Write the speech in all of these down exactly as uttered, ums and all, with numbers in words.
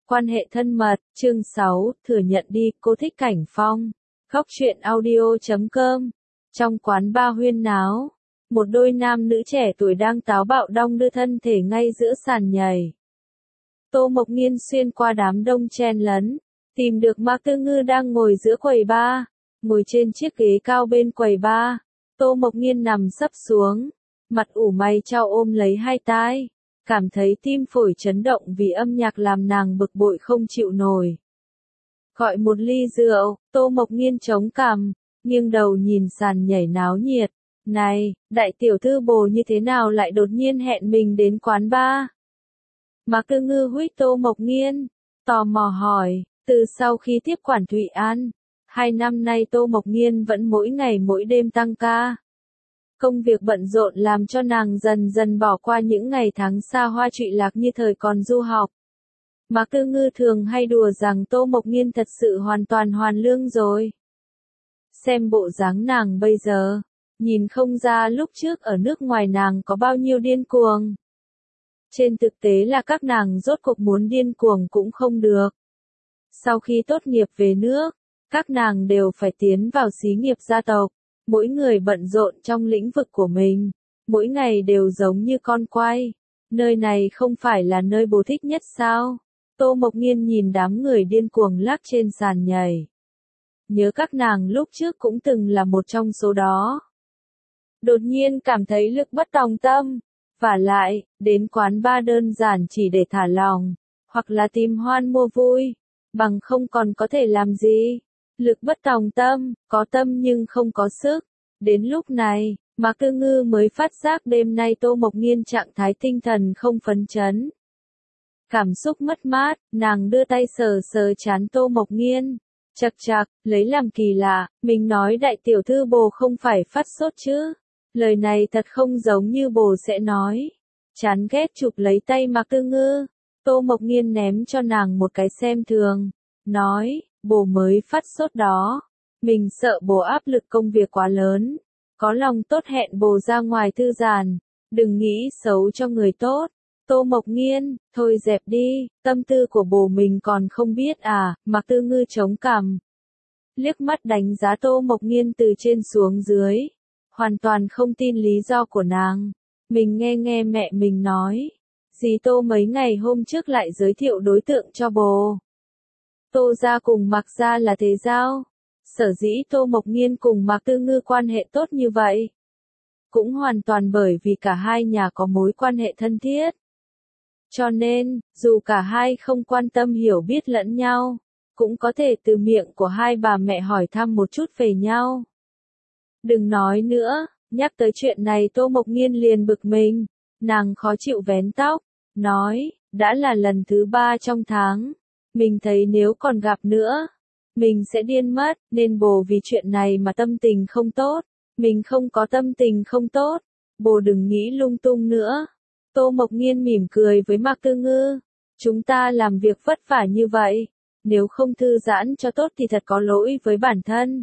Quan hệ thân mật, chương sáu, thừa nhận đi, cô thích Cảnh Phong. Góc truyện audio chấm com. Trong quán bar huyên náo, một đôi nam nữ trẻ tuổi đang táo bạo đong đưa thân thể ngay giữa sàn nhảy. Tô Mộc Nghiên xuyên qua đám đông chen lấn, tìm được Mạc Tư Ngư đang ngồi giữa quầy bar, ngồi trên chiếc ghế cao bên quầy bar. Tô Mộc Nghiên nằm sấp xuống, mặt ủ mày chau ôm lấy hai tai, cảm thấy tim phổi chấn động vì âm nhạc làm nàng bực bội không chịu nổi. Gọi một ly rượu, Tô Mộc Nghiên chống cằm, nghiêng đầu nhìn sàn nhảy náo nhiệt. Này, đại tiểu thư Bồ như thế nào lại đột nhiên hẹn mình đến quán bar? Mạc Tư Ngư huých Tô Mộc Nghiên, tò mò hỏi. Từ sau khi tiếp quản Thụy An, hai năm nay Tô Mộc Nghiên vẫn mỗi ngày mỗi đêm tăng ca. Công việc bận rộn làm cho nàng dần dần bỏ qua những ngày tháng xa hoa trụy lạc như thời còn du học. Mạc Tư Ngư thường hay đùa rằng Tô Mộc Nghiên thật sự hoàn toàn hoàn lương rồi. Xem bộ dáng nàng bây giờ, nhìn không ra lúc trước ở nước ngoài nàng có bao nhiêu điên cuồng. Trên thực tế là các nàng rốt cuộc muốn điên cuồng cũng không được. Sau khi tốt nghiệp về nước, các nàng đều phải tiến vào xí nghiệp gia tộc, mỗi người bận rộn trong lĩnh vực của mình, mỗi ngày đều giống như con quay. Nơi này không phải là nơi bố thích nhất sao? Tô Mộc Nghiên nhìn đám người điên cuồng lắc trên sàn nhảy. Nhớ các nàng lúc trước cũng từng là một trong số đó. Đột nhiên cảm thấy lực bất tòng tâm, vả lại, đến quán bar đơn giản chỉ để thả lòng, hoặc là tìm hoan mua vui, bằng không còn có thể làm gì. Lực bất tòng tâm, có tâm nhưng không có sức. Đến lúc này, Mạc Tư Ngư mới phát giác đêm nay Tô Mộc Nghiên trạng thái tinh thần không phấn chấn. Cảm xúc mất mát, nàng đưa tay sờ sờ trán Tô Mộc Nghiên. Chật chạc, lấy làm kỳ lạ, mình nói đại tiểu thư Bồ không phải phát sốt chứ. Lời này thật không giống như Bồ sẽ nói. Chán ghét chụp lấy tay Mạc Tư Ngư. Tô Mộc Nghiên ném cho nàng một cái xem thường. Nói, Bồ mới phát sốt đó. Mình sợ Bồ áp lực công việc quá lớn. Có lòng tốt hẹn Bồ ra ngoài thư giãn. Đừng nghĩ xấu cho người tốt. Tô Mộc Nghiên, thôi dẹp đi, tâm tư của Bồ mình còn không biết à, Mạc Tư Ngư chống cằm. Liếc mắt đánh giá Tô Mộc Nghiên từ trên xuống dưới. Hoàn toàn không tin lý do của nàng. Mình nghe nghe mẹ mình nói. Dì Tô mấy ngày hôm trước lại giới thiệu đối tượng cho Bồ. Tô gia cùng Mạc gia là thế giao. Sở dĩ Tô Mộc Nghiên cùng Mạc Tư Ngư quan hệ tốt như vậy. Cũng hoàn toàn bởi vì cả hai nhà có mối quan hệ thân thiết. Cho nên, dù cả hai không quan tâm hiểu biết lẫn nhau, cũng có thể từ miệng của hai bà mẹ hỏi thăm một chút về nhau. Đừng nói nữa, nhắc tới chuyện này Tô Mộc Nghiên liền bực mình, nàng khó chịu vén tóc, nói, đã là lần thứ ba trong tháng, mình thấy nếu còn gặp nữa, mình sẽ điên mất, nên Bồ vì chuyện này mà tâm tình không tốt, mình không có tâm tình không tốt, Bồ đừng nghĩ lung tung nữa. Tô Mộc Nghiên mỉm cười với Mạc Tư Ngư, chúng ta làm việc vất vả như vậy, nếu không thư giãn cho tốt thì thật có lỗi với bản thân.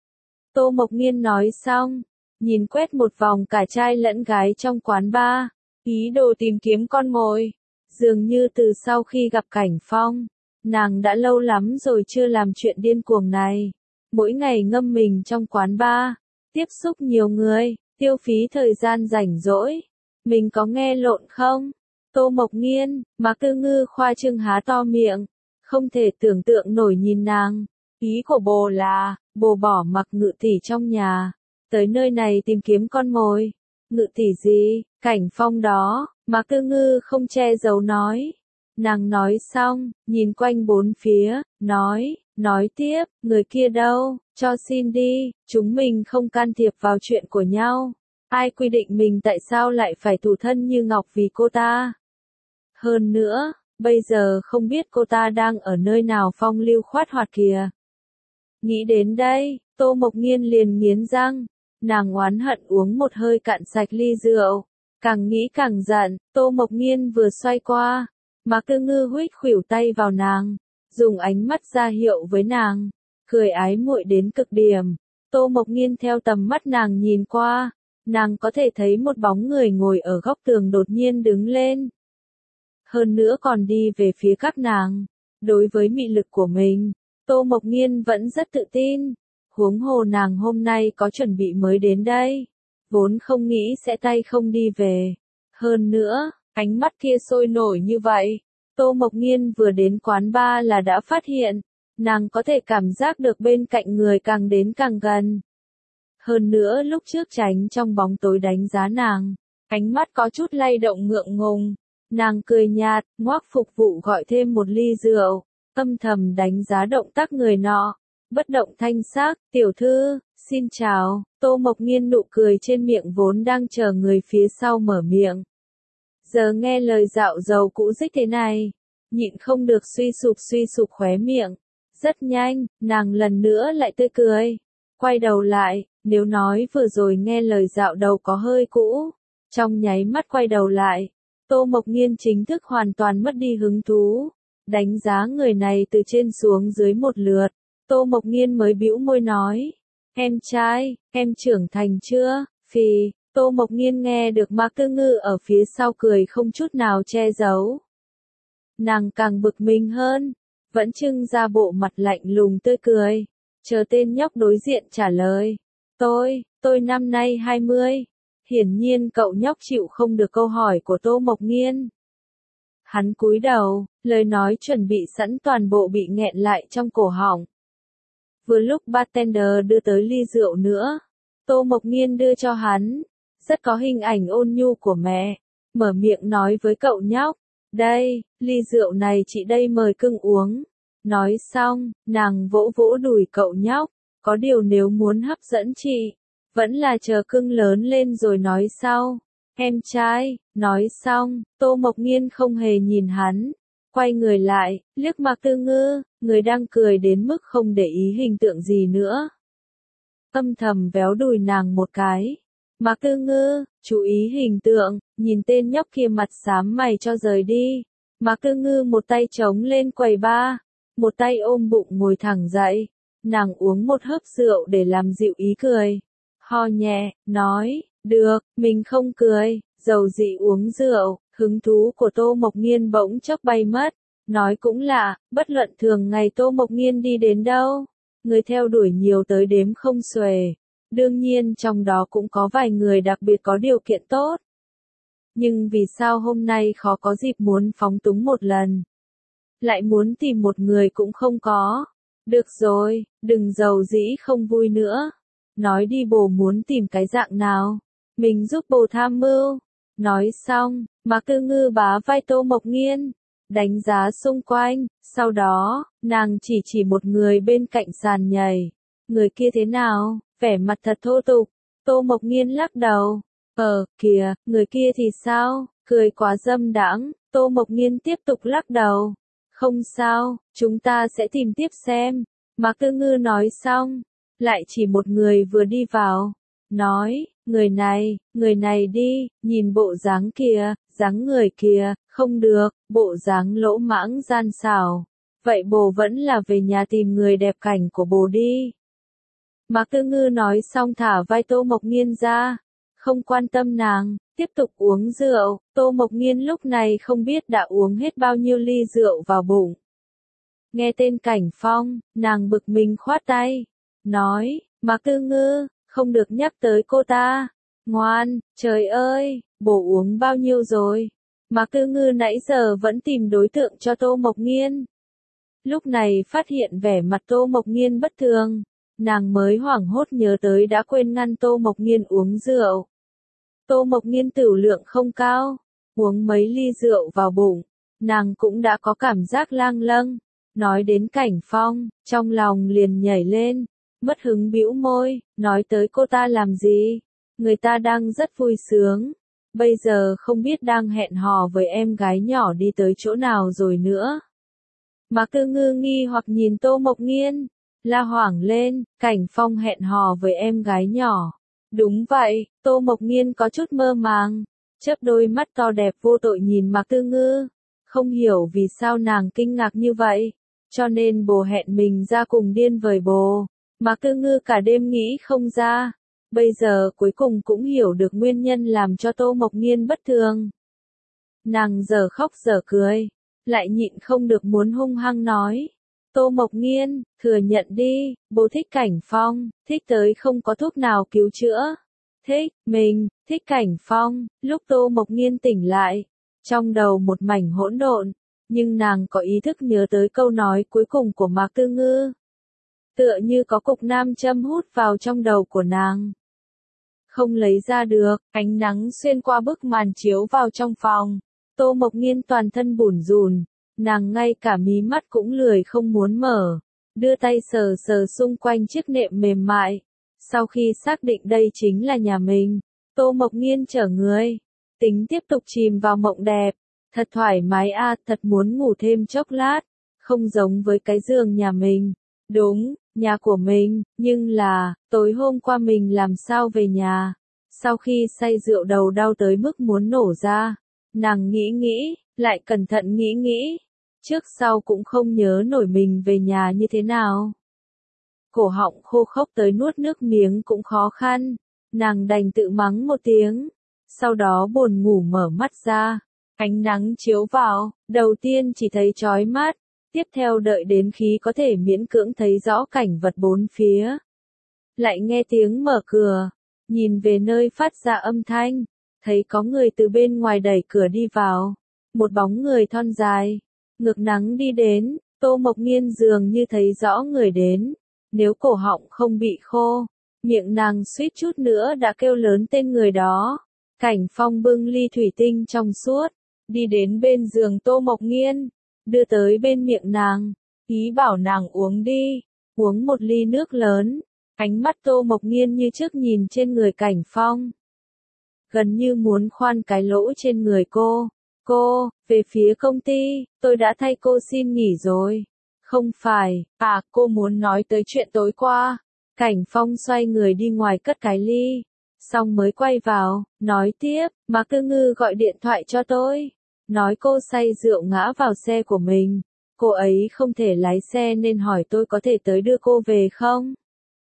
Tô Mộc Nghiên nói xong, nhìn quét một vòng cả trai lẫn gái trong quán bar, ý đồ tìm kiếm con mồi. Dường như từ sau khi gặp Cảnh Phong, nàng đã lâu lắm rồi chưa làm chuyện điên cuồng này. Mỗi ngày ngâm mình trong quán bar, tiếp xúc nhiều người, tiêu phí thời gian rảnh rỗi. Mình có nghe lộn không? Tô Mộc Nghiên, Mạc Tư Ngư khoa trương há to miệng, không thể tưởng tượng nổi nhìn nàng. Ý của Bồ là, Bồ bỏ mặc Ngự tỷ trong nhà, tới nơi này tìm kiếm con mồi. Ngự tỷ gì? Cảnh Phong đó, Mạc Tư Ngư không che giấu nói. Nàng nói xong, nhìn quanh bốn phía, nói, nói tiếp, người kia đâu, cho xin đi, chúng mình không can thiệp vào chuyện của nhau. Ai quy định mình tại sao lại phải thủ thân như ngọc vì cô ta? Hơn nữa, bây giờ không biết cô ta đang ở nơi nào phong lưu khoát hoạt kìa. Nghĩ đến đây, Tô Mộc Nghiên liền nghiến răng, nàng oán hận uống một hơi cạn sạch ly rượu. Càng nghĩ càng giận, Tô Mộc Nghiên vừa xoay qua, Mạc Tư Ngư huých khuỷu tay vào nàng, dùng ánh mắt ra hiệu với nàng, cười ái muội đến cực điểm. Tô Mộc Nghiên theo tầm mắt nàng nhìn qua, nàng có thể thấy một bóng người ngồi ở góc tường đột nhiên đứng lên. Hơn nữa còn đi về phía các nàng. Đối với mị lực của mình, Tô Mộc Nghiên vẫn rất tự tin. Huống hồ nàng hôm nay có chuẩn bị mới đến đây. Vốn không nghĩ sẽ tay không đi về. Hơn nữa, ánh mắt kia sôi nổi như vậy. Tô Mộc Nghiên vừa đến quán bar là đã phát hiện. Nàng có thể cảm giác được bên cạnh người càng đến càng gần. Hơn nữa lúc trước tránh trong bóng tối đánh giá nàng. Ánh mắt có chút lay động ngượng ngùng. Nàng cười nhạt, ngoác phục vụ gọi thêm một ly rượu. Âm thầm đánh giá động tác người nọ. Bất động thanh sắc, tiểu thư, xin chào. Tô Mộc Nghiên nụ cười trên miệng vốn đang chờ người phía sau mở miệng. Giờ nghe lời dạo dầu cũ dích thế này. Nhịn không được suy sụp suy sụp khóe miệng. Rất nhanh, nàng lần nữa lại tươi cười. Quay đầu lại, nếu nói vừa rồi nghe lời dạo đầu có hơi cũ. Trong nháy mắt quay đầu lại. Tô Mộc Nghiên chính thức hoàn toàn mất đi hứng thú. Đánh giá người này từ trên xuống dưới một lượt. Tô Mộc Nghiên mới bĩu môi nói. Em trai, em trưởng thành chưa? Phì, Tô Mộc Nghiên nghe được Mạc Tư Ngư ở phía sau cười không chút nào che giấu. Nàng càng bực mình hơn. Vẫn trưng ra bộ mặt lạnh lùng tươi cười. Chờ tên nhóc đối diện trả lời. Tôi, tôi năm nay hai mươi. Hiển nhiên cậu nhóc chịu không được câu hỏi của Tô Mộc Nghiên. Hắn cúi đầu, lời nói chuẩn bị sẵn toàn bộ bị nghẹn lại trong cổ họng. Vừa lúc bartender đưa tới ly rượu nữa, Tô Mộc Nghiên đưa cho hắn, rất có hình ảnh ôn nhu của mẹ, mở miệng nói với cậu nhóc, đây, ly rượu này chị đây mời cưng uống. Nói xong, nàng vỗ vỗ đùi cậu nhóc, có điều nếu muốn hấp dẫn chị, vẫn là chờ cưng lớn lên rồi nói sau. Em trai, nói xong, Tô Mộc Nghiên không hề nhìn hắn, quay người lại, liếc Mạc Tư Ngư, người đang cười đến mức không để ý hình tượng gì nữa. Âm thầm véo đùi nàng một cái. Mạc Tư Ngư, chú ý hình tượng, nhìn tên nhóc kia mặt xám mày cho rời đi. Mạc Tư Ngư một tay chống lên quầy bar, một tay ôm bụng ngồi thẳng dậy. Nàng uống một hớp rượu để làm dịu ý cười. Ho nhẹ, nói, được, mình không cười, dầu dị uống rượu, hứng thú của Tô Mộc Nghiên bỗng chốc bay mất. Nói cũng lạ, bất luận thường ngày Tô Mộc Nghiên đi đến đâu, người theo đuổi nhiều tới đếm không xuể. Đương nhiên trong đó cũng có vài người đặc biệt có điều kiện tốt. Nhưng vì sao hôm nay khó có dịp muốn phóng túng một lần? Lại muốn tìm một người cũng không có. Được rồi, đừng giàu dĩ không vui nữa. Nói đi bồ muốn tìm cái dạng nào. Mình giúp bồ tham mưu. Nói xong, Mạc Tư Ngư bá vai Tô Mộc Nghiên. Đánh giá xung quanh, sau đó, nàng chỉ chỉ một người bên cạnh sàn nhảy. Người kia thế nào? Vẻ mặt thật thô tục. Tô Mộc Nghiên lắc đầu. Ờ, kìa, người kia thì sao? Cười quá dâm đãng. Tô Mộc Nghiên tiếp tục lắc đầu. Không sao, chúng ta sẽ tìm tiếp xem. Mạc Tư Ngư nói xong, lại chỉ một người vừa đi vào. Nói, người này, người này đi, nhìn bộ dáng kìa, dáng người kìa, không được, bộ dáng lỗ mãng gian xảo. Vậy bồ vẫn là về nhà tìm người đẹp cảnh của bồ đi. Mạc Tư Ngư nói xong thả vai Tô Mộc Nghiên ra, không quan tâm nàng, tiếp tục uống rượu. Tô Mộc Nghiên lúc này không biết đã uống hết bao nhiêu ly rượu vào bụng. Nghe tên Cảnh Phong, nàng bực mình khoát tay, nói, Mạc Tư Ngư, không được nhắc tới cô ta. Ngoan, trời ơi, bồ uống bao nhiêu rồi? Mạc Tư Ngư nãy giờ vẫn tìm đối tượng cho Tô Mộc Nghiên. Lúc này phát hiện vẻ mặt Tô Mộc Nghiên bất thường, nàng mới hoảng hốt nhớ tới đã quên ngăn Tô Mộc Nghiên uống rượu. Tô Mộc Nghiên tửu lượng không cao, uống mấy ly rượu vào bụng, nàng cũng đã có cảm giác lang lâng. Nói đến Cảnh Phong, trong lòng liền nhảy lên, mất hứng bĩu môi, nói tới cô ta làm gì? Người ta đang rất vui sướng, bây giờ không biết đang hẹn hò với em gái nhỏ đi tới chỗ nào rồi nữa. Mạc Tư Ngư nghi hoặc nhìn Tô Mộc Nghiên, la hoảng lên, Cảnh Phong hẹn hò với em gái nhỏ. Đúng vậy, Tô Mộc Nghiên có chút mơ màng, chớp đôi mắt to đẹp vô tội nhìn Mạc Tư Ngư, không hiểu vì sao nàng kinh ngạc như vậy, cho nên bồ hẹn mình ra cùng điên vời bồ. Mạc Tư Ngư cả đêm nghĩ không ra, bây giờ cuối cùng cũng hiểu được nguyên nhân làm cho Tô Mộc Nghiên bất thường. Nàng giờ khóc giờ cười, lại nhịn không được muốn hung hăng nói. Tô Mộc Nghiên, thừa nhận đi, bố thích Cảnh Phong, thích tới không có thuốc nào cứu chữa. Thích, mình, thích Cảnh Phong, lúc Tô Mộc Nghiên tỉnh lại, trong đầu một mảnh hỗn độn, nhưng nàng có ý thức nhớ tới câu nói cuối cùng của Mạc Tư Ngư. Tựa như có cục nam châm hút vào trong đầu của nàng. Không lấy ra được, ánh nắng xuyên qua bức màn chiếu vào trong phòng. Tô Mộc Nghiên toàn thân bủn rủn, nàng ngay cả mí mắt cũng lười không muốn mở, đưa tay sờ sờ xung quanh chiếc nệm mềm mại. Sau khi xác định đây chính là nhà mình, Tô Mộc Nghiên trở người, tính tiếp tục chìm vào mộng đẹp. Thật thoải mái a, à, thật muốn ngủ thêm chốc lát, không giống với cái giường nhà mình. Đúng, nhà của mình, nhưng là, tối hôm qua mình làm sao về nhà? Sau khi say rượu đầu đau tới mức muốn nổ ra, nàng nghĩ nghĩ, lại cẩn thận nghĩ nghĩ, trước sau cũng không nhớ nổi mình về nhà như thế nào. Cổ họng khô khốc tới nuốt nước miếng cũng khó khăn, nàng đành tự mắng một tiếng, sau đó buồn ngủ mở mắt ra. Ánh nắng chiếu vào, đầu tiên chỉ thấy chói mắt, tiếp theo đợi đến khi có thể miễn cưỡng thấy rõ cảnh vật bốn phía. Lại nghe tiếng mở cửa, nhìn về nơi phát ra âm thanh, thấy có người từ bên ngoài đẩy cửa đi vào, một bóng người thon dài, ngược nắng đi đến, Tô Mộc Nghiên dường như thấy rõ người đến, nếu cổ họng không bị khô, miệng nàng suýt chút nữa đã kêu lớn tên người đó. Cảnh Phong bưng ly thủy tinh trong suốt, đi đến bên giường Tô Mộc Nghiên, đưa tới bên miệng nàng, ý bảo nàng uống đi, uống một ly nước lớn. Ánh mắt Tô Mộc Nghiên như trước nhìn trên người Cảnh Phong, gần như muốn khoan cái lỗ trên người cô. Cô, về phía công ty, tôi đã thay cô xin nghỉ rồi. Không phải, à, cô muốn nói tới chuyện tối qua. Cảnh Phong xoay người đi ngoài cất cái ly, xong mới quay vào, nói tiếp, Mạc Tư Ngư gọi điện thoại cho tôi, nói cô say rượu ngã vào xe của mình, cô ấy không thể lái xe nên hỏi tôi có thể tới đưa cô về không?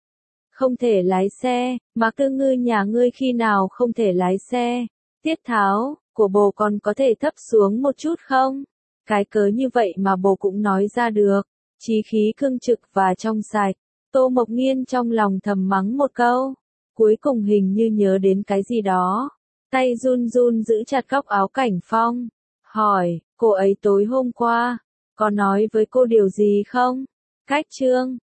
Không thể lái xe, Mạc Tư Ngư nhà ngươi khi nào không thể lái xe? Tiết tháo của bồ còn có thể thấp xuống một chút không? Cái cớ như vậy mà bồ cũng nói ra được, chí khí cương trực và trong sạch. Tô Mộc Nghiên trong lòng thầm mắng một câu, cuối cùng hình như nhớ đến cái gì đó, tay run run giữ chặt góc áo Cảnh Phong, hỏi, cô ấy tối hôm qua, có nói với cô điều gì không? Cách chương